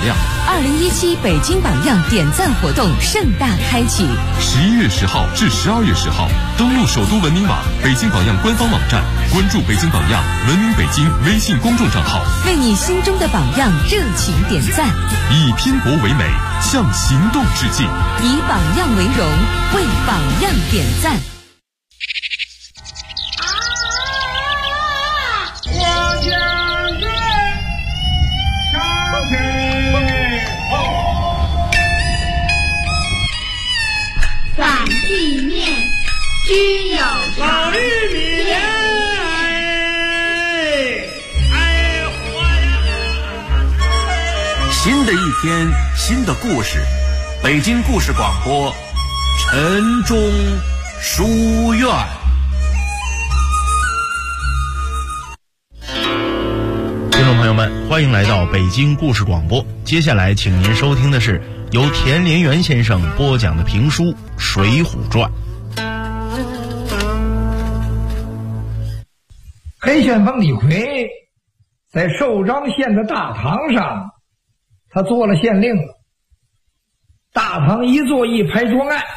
样。 2017北京榜样点赞活动盛大开启 ，11月10号至12月10号，登录首都文明网、北京榜样官方网站，关注北京榜样、文明北京微信公众账号， 为你心中的榜样热情点赞， 以拼搏为美，向行动致敬， 以榜样为荣，为榜样点赞。 地面居有老玉米， 新的一天，新的故事，北京故事广播，晨钟书院。 听众朋友们，欢迎来到北京故事广播。接下来，请您收听的是由田连元先生播讲的评书《水浒传》。 黑旋风李逵在寿张县的大堂上，他做了县令了。大堂一坐一排桌案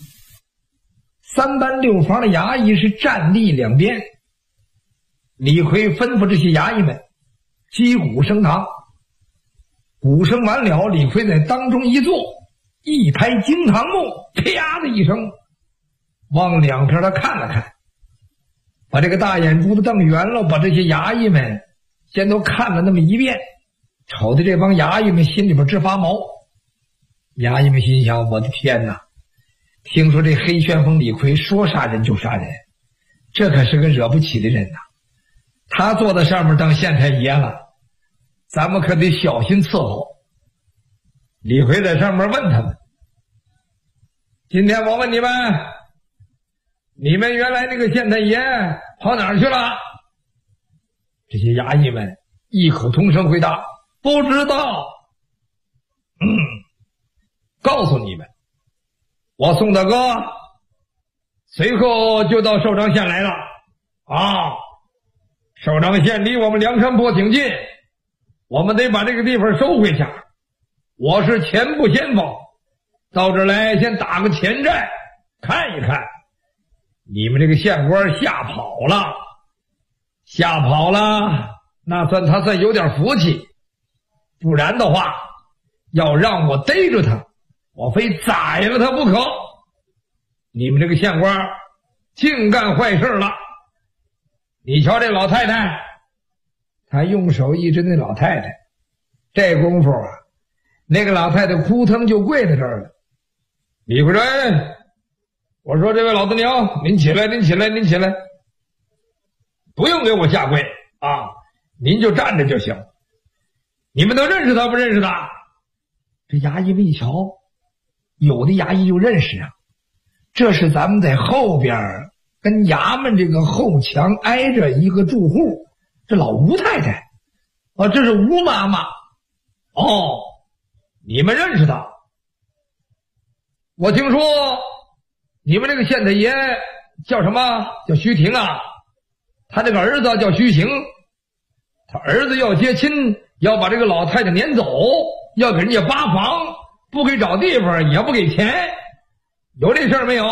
，3班6房的衙役是站立两边。李逵吩咐这些衙役们击鼓升堂，鼓声完了，李逵在当中一坐，一拍惊堂木，啪的一声，往两边他看了看，把这个大眼珠子瞪圆了，把这些衙役们先都看了那么一遍，瞅的这帮衙役们心里边直发毛。衙役们心想，我的天哪，听说这黑旋风李逵说杀人就杀人，这可是个惹不起的人呐。他坐在上面当县太爷了，咱们可得小心伺候。李逵在上面问他们，今天我问你们，你们原来那个县太爷跑哪儿去了？这些衙役们异口同声回答，不知道。告诉你们，我宋大哥随后就到寿张县来了啊。寿张县离我们梁山泊挺近，我们得把这个地方收回下。我是前部先锋，到这儿来先打个前寨，看一看你们这个县官吓跑了，那他算有点福气，不然的话要让我逮着他，我非宰了他不可。你们这个县官净干坏事了。你瞧这老太太，他用手一指那老太太，这功夫啊，那个老太太扑腾就跪在这儿了。李逵人，我说这位老子娘，您起来，不用给我下跪啊，您就站着就行。你们都认识他不认识他？这衙役们一瞧，有的衙役就认识啊，这是咱们在后边跟衙门这个后墙挨着一个住户，这老吴太太啊，这是吴妈妈。哦，你们认识他？我听说你们这个县太爷叫什么？叫徐廷啊。他这个儿子叫徐行，他儿子要接亲，要把这个老太太撵走，要给人家扒房，不给找地方，也不给钱，有这事儿没有？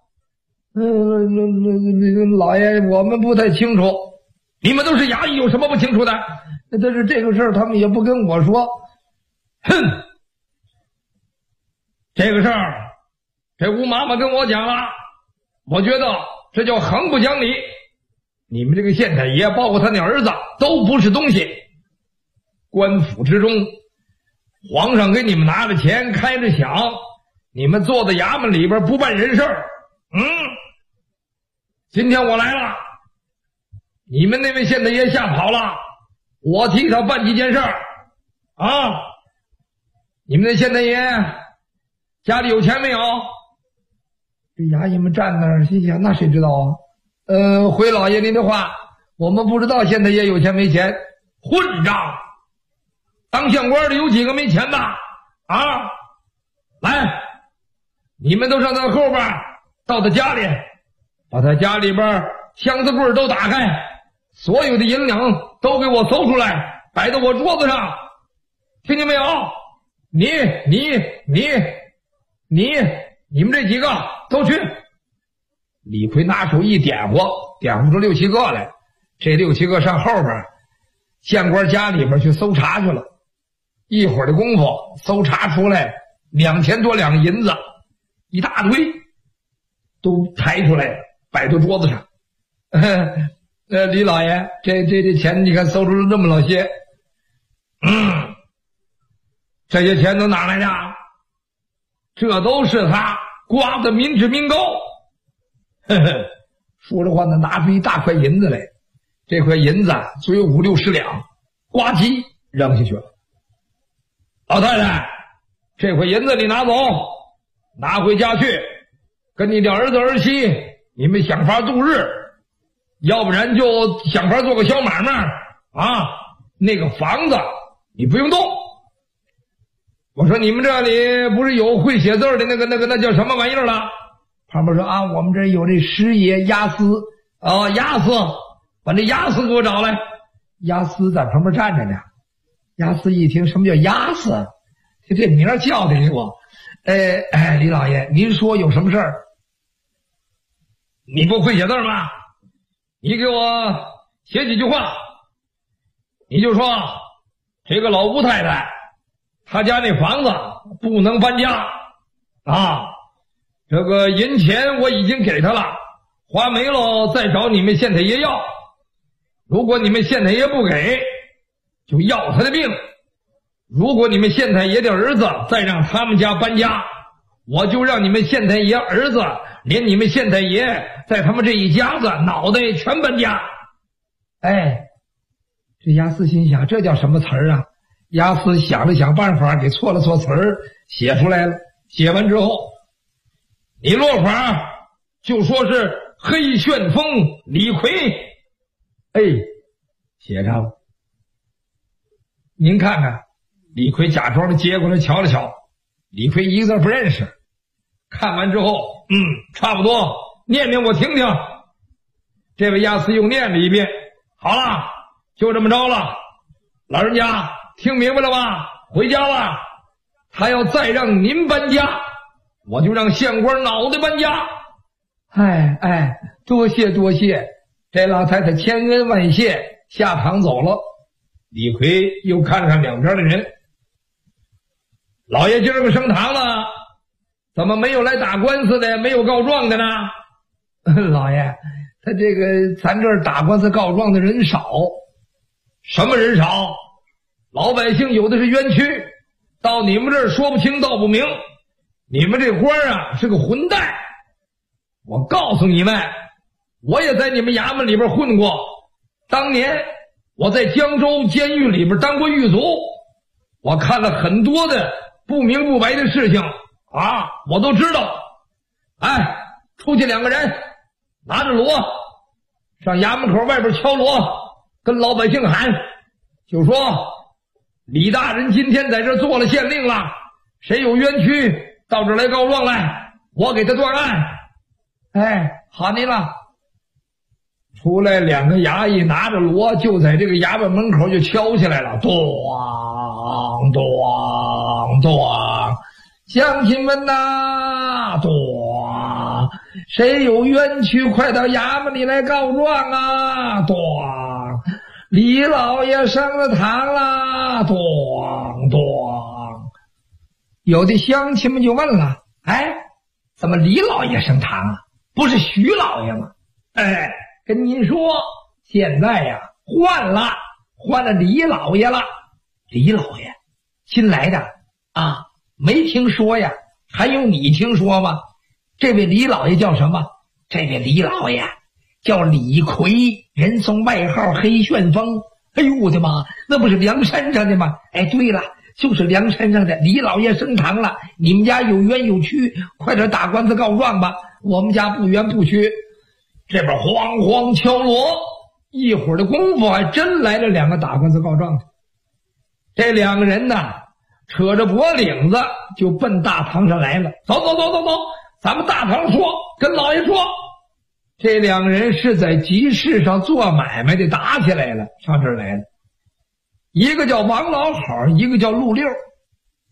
老爷，我们不太清楚。你们都是衙役，有什么不清楚的？但是这个事儿他们也不跟我说。哼，这个事儿这吴妈妈跟我讲了，我觉得这叫横不讲理。你们这个县太爷包括他那儿子都不是东西。官府之中，皇上给你们拿着钱开着饷，你们坐在衙门里边不办人事儿。今天我来了，你们那位县太爷吓跑了，我替他办几件事儿啊。你们那县太爷家里有钱没有？这衙役们站那儿心想，那谁知道啊？回老爷您的话，我们不知道县太爷有钱没钱。混账！当县官的有几个没钱的啊？来，你们都上他后边，到他家里，把他家里边箱子柜都打开，所有的银两都给我搜出来，摆到我桌子上，听见没有？ 你们这几个都去。李逵拿手一点活，点活出6、7个来。这6、7个上后边县官家里边去搜查去了。一会儿的功夫，搜查出来2000多两银子，一大堆都抬出来了，摆到桌子上。李老爷，这钱你看搜出了这么老些。这些钱都哪来的？这都是他刮的民脂民膏。说着话呢，拿出一大块银子来。这块银子足有50、60两，呱唧扔下去了。老太太，这块银子你拿走，拿回家去，跟你的儿子儿媳你们想法度日，要不然就想法做个小买卖啊。那个房子你不用动。我说你们这里不是有会写字的那叫什么玩意儿了？旁边说啊，我们这有这师爷押司啊，押司，把这押司给我找来。押司在旁边站着呢。押司一听什么叫押司，这名叫的给我。李老爷，您说有什么事儿？你不会写字吗？你给我写几句话。你就说这个老吴太太他家那房子不能搬家啊，这个银钱我已经给他了，花没了再找你们县太爷要。如果你们县太爷不给，就要他的命。如果你们县太爷的儿子再让他们家搬家，我就让你们县太爷儿子连你们县太爷在他们这一家子脑袋全搬家。这押司心想，这叫什么词儿啊？押司想了想办法，给错了错词儿，写出来了。写完之后，你落法就说是黑旋风李逵。写上了。您看看，李逵假装的接过来瞧了瞧，李逵一个字不认识。看完之后，差不多，念念我听听。这位押司又念了一遍。好了，就这么着了。老人家听明白了吧？回家吧。他要再让您搬家，我就让县官脑袋搬家。多谢多谢。这老太太千恩万谢，下堂走了。李逵又看了看两边的人，老爷今儿个升堂了，怎么没有来打官司的，没有告状的呢？老爷，他这个咱这儿打官司告状的人少。什么人少？老百姓有的是冤屈，到你们这儿说不清道不明。你们这官啊是个混蛋。我告诉你们，我也在你们衙门里边混过。当年我在江州监狱里边当过狱卒，我看了很多的不明不白的事情啊，我都知道。出去两个人拿着锣上衙门口外边敲锣，跟老百姓喊，就说李大人今天在这做了县令了，谁有冤屈到这儿来告状来，我给他断案。好您了。出来两个衙役拿着锣，就在这个衙门门口就敲起来了，咚咚咚，乡亲们呐，咚，谁有冤屈快到衙门里来告状啊，咚，李老爷升了堂啦，咚咚。有的乡亲们就问了，怎么李老爷升堂啊？不是徐老爷吗？跟您说，现在呀换了李老爷了。李老爷新来的啊？没听说呀？还有你听说吗？这位李老爷叫什么？这位李老爷叫李逵，人送外号黑旋风。哎呦我的妈，那不是梁山上的吗？对了，就是梁山上的。李老爷升堂了，你们家有冤有屈，快点打官司告状吧，我们家不冤不屈。这边哐哐敲锣，一会儿的功夫还真来了两个打官司告状的。这两个人呢扯着脖领子就奔大堂上来了。走，咱们大堂说，跟老爷说。这两个人是在集市上做买卖的，打起来了，上这儿来了。一个叫王老好，一个叫陆六。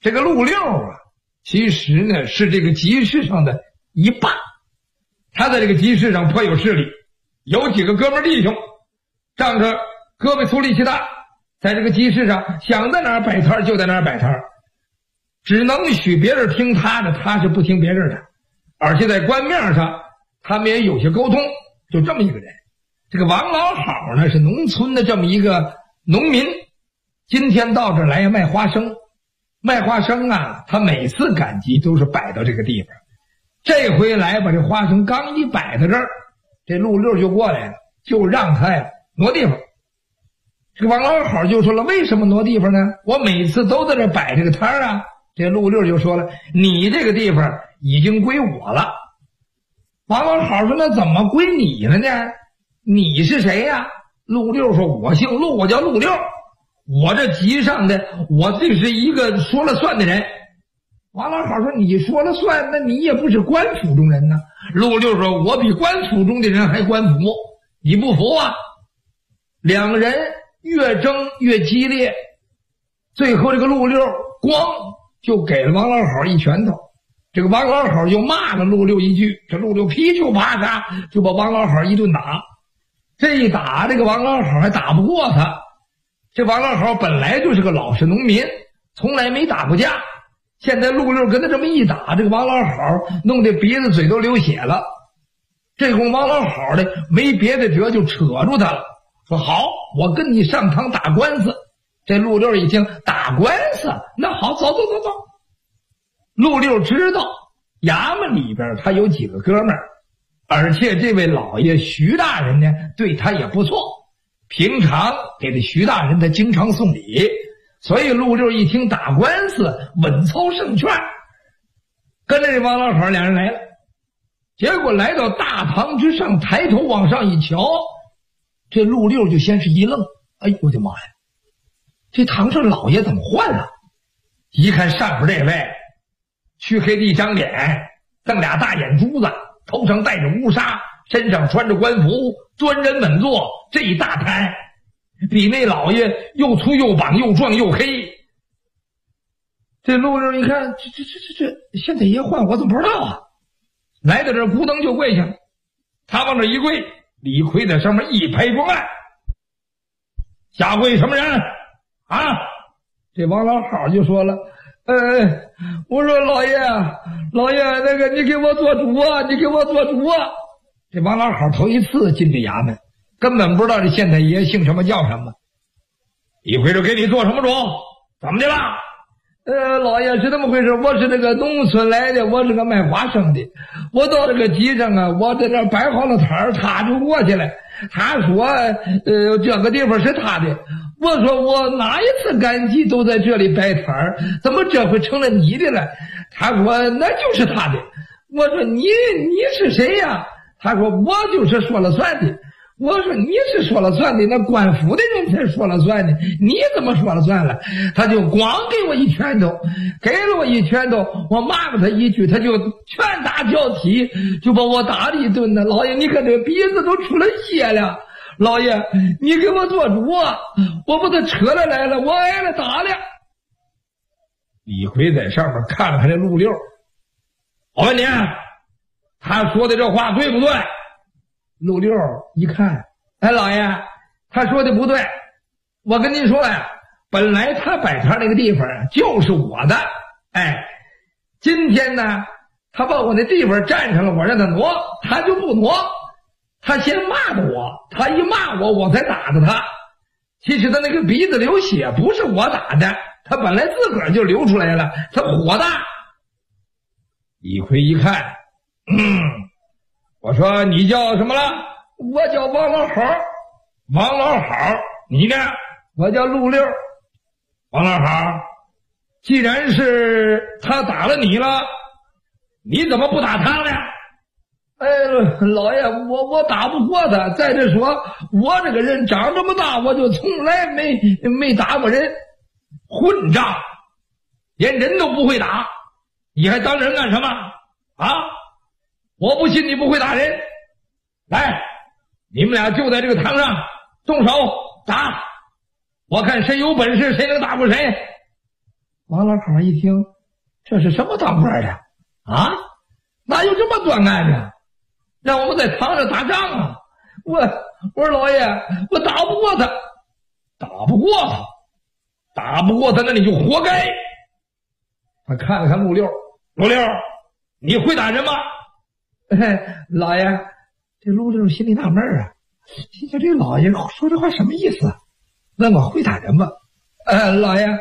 这个陆六啊，其实呢是这个集市上的一霸，他在这个集市上颇有势力，有几个哥们弟兄，仗着胳膊粗力气大，在这个集市上想在哪儿摆摊就在哪儿摆摊，只能许别人听他的，他是不听别人的。而且在官面上他们也有些沟通，就这么一个人。这个王老好呢是农村的这么一个农民，今天到这儿来卖花生。卖花生啊，他每次赶集都是摆到这个地方，这回来把这花生刚一摆到这儿，这陆六就过来了，就让他呀挪地方。这个王老好就说了，为什么挪地方呢？我每次都在这摆这个摊啊。这陆六就说了，你这个地方已经归我了。王老好说，那怎么归你了呢？你是谁呀？陆六说，我姓陆，我叫陆六，我这集上的，我这是一个说了算的人。王老好说，你说了算，那你也不是官府中人呢。陆六说，我比官府中的人还官府，你不服啊？两个人越争越激烈，最后这个陆六咣就给了王老好一拳头。这个王老好就骂了陆六一句，这陆六噼里啪嚓就把王老好一顿打。这一打，这个王老好还打不过他。这王老好本来就是个老实农民，从来没打过架，现在陆六跟他这么一打，这个王老好弄得鼻子嘴都流血了。这会王老好的没别的辙，就扯住他了，说好，我跟你上堂打官司。这陆六一听打官司，那好，走。陆六知道衙门里边他有几个哥们儿，而且这位老爷徐大人呢对他也不错，平常给这徐大人他经常送礼，所以陆六一听打官司，稳操胜券，跟着这王老好两人来了。结果来到大堂之上，抬头往上一瞧，这陆六就先是一愣，哎呦我的妈呀，这堂上老爷怎么换了？一看上边这位黢黑的一张脸，瞪俩大眼珠子，头上戴着乌纱，身上穿着官服，端人稳坐，这一大摊比那老爷又粗又膀又壮又黑。这陆六一看，这现在爷换我怎么不知道啊？来到这儿咕噔就跪下了，他往这一跪，李逵在上面一拍桌案，下跪什么人啊？这王老好就说了，我说老爷那个你给我做主啊，你给我做主啊。这王老好头一次进这衙门，根本不知道这县太爷姓什么叫什么。李逵就给你做什么主？怎么的了？老爷是这么回事，我是这个农村来的，我是个卖花生的，我到这个集上啊，我在这摆好了摊儿，他就过去了，他说这个地方是他的，我说我哪一次赶集都在这里摆摊儿，怎么这回成了你的了？他说那就是他的。我说你是谁呀？他说我就是说了算的。我说你是说了算的，那官府的人才说了算的，你怎么说了算了？他就光给我一拳头，给了我一拳头，我骂了他一句，他就拳打脚踢，就把我打了一顿呢。老爷，你看这鼻子都出了血了，老爷你给我做主啊！我把他扯了来了，我挨了打了。李逵在上面看了看这陆六，我问你，他说的这话对不对？陆六一看，老爷他说的不对，我跟您说呀，本来他摆摊那个地方就是我的，今天呢他把我那地方占上了，我让他挪，他就不挪，他先骂的我，他一骂我，我才打的他。其实他那个鼻子流血不是我打的，他本来自个儿就流出来了，他火大。李逵一看，我说你叫什么了？我叫王老好。王老好，你呢？我叫陆六。王老好，既然是他打了你了，你怎么不打他呢？老爷，我打不过他。再者说，我这个人长这么大，我就从来没打过人。混账，连人都不会打，你还当人干什么啊？我不信你不会打人。来，你们俩就在这个堂上动手打，我看谁有本事谁能打过谁。 王老口一听，这是什么当官的啊？哪有这么断案的？让我们在堂上打仗啊！我说老爷，我打不过他，打不过他，那你就活该。他看了看陆六，你会打人吗？老爷，这陆六心里纳闷啊，心想这老爷说这话什么意思？问我会打人吗？老爷，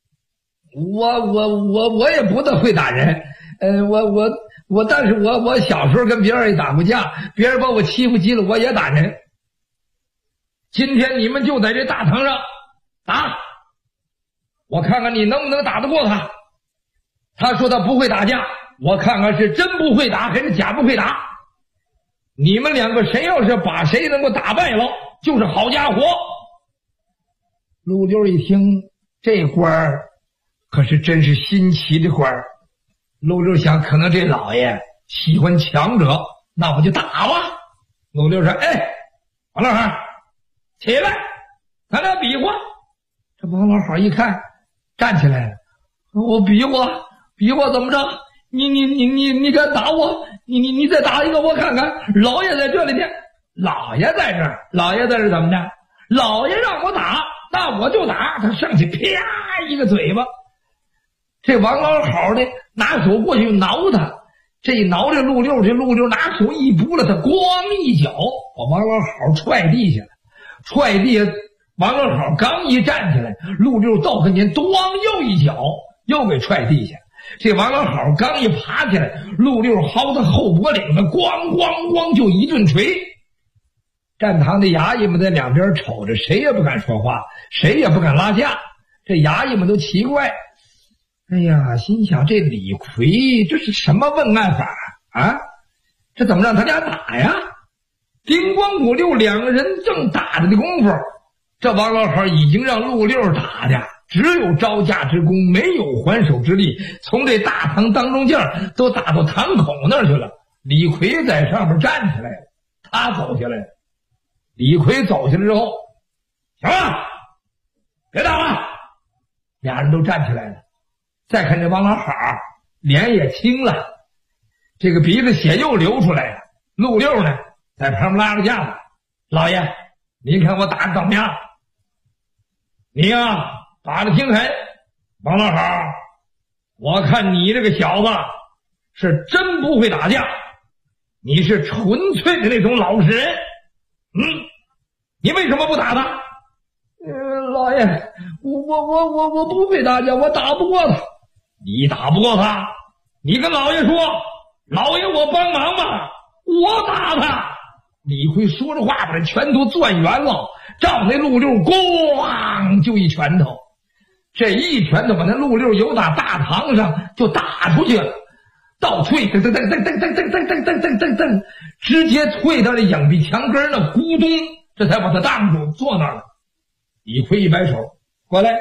我也不大会打人，但是我小时候跟别人也打过架，别人把我欺负急了，我也打人。今天你们就在这大堂上打，我看看你能不能打得过他。他说他不会打架，我看看是真不会打还是假不会打。你们两个谁要是把谁能够打败了，就是好家伙。陆六一听，这官儿可是真是新奇的官儿。陆六想，可能这老爷喜欢强者，那我就打吧。陆六说：“王老汉，起来，咱俩比划。”这王老好一看，站起来了。我比划怎么着？你敢打我？你再打一个我看看。老爷在这里呢，老爷在这儿怎么着？老爷让我打，那我就打。他上去啪一个嘴巴。这王老好的拿手过去挠他，这一挠这陆六拿手一拨了，他咣一脚把王老好踹地下了。踹地下，王老好刚一站起来，陆六到跟前，咣又一脚又给踹地下。这王老好刚一爬起来，陆六薅他后脖领子，咣咣咣就一顿锤。站堂的衙役们在两边瞅着，谁也不敢说话，谁也不敢拉架。这衙役们都奇怪，哎呀，心想这李逵这是什么问案法啊？这怎么让他俩打呀？丁光谷六两个人正打着的功夫，这王老好已经让陆六打的只有招架之功，没有还手之力，从这大堂当中间都打到堂口那儿去了。李逵在上面站起来了，他走下来了。李逵走下来之后，行了，别打了。俩人都站起来了。再看这王老好，脸也青了，这个鼻子血又流出来了。陆六呢，在旁边拉着架子，老爷，您看我打的怎么样？你呀，打得挺狠。王老好，我看你这个小子是真不会打架，你是纯粹的那种老实人。你为什么不打他？老爷，我不会打架，我打不过他。你打不过他，你跟老爷说，老爷我帮忙吧，我打他。李逵说着话，把这拳头攥圆了，照那陆六咣就一拳头。这一拳头把那陆六由打大堂上就打出去了，倒退，噔噔噔噔噔噔噔噔噔噔噔噔，直接退到这影壁墙根那咕咚，这才把他挡住，坐那儿了。李逵一摆手，过来。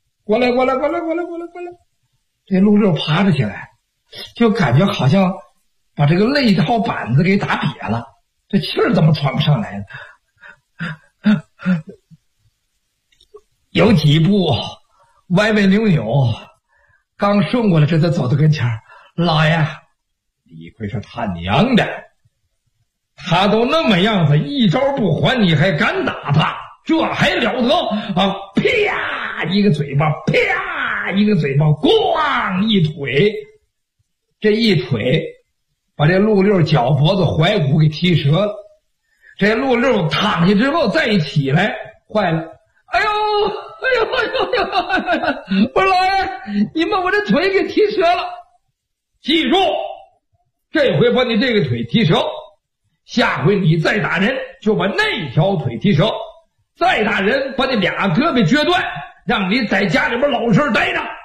这陆六爬着起来，就感觉好像把这个肋套板子给打瘪了，这气儿怎么喘不上来呢？有几步歪歪扭扭，刚顺过来，这才走到跟前。老爷，李逵说他娘的，他都那么样子，一招不还，你还敢打他？这还了得啊！啪一个嘴巴，啪一个嘴巴，咣一腿，这一腿把这陆六脚脖子踝骨给踢折了。这陆六躺下之后再一起来，坏了，哎呦！我说老爷，你把我这腿给踢折了。记住，这回把你这个腿踢折，下回你再打人就把那条腿踢折，再打人把你俩胳膊撅断，让你在家里边老实待着。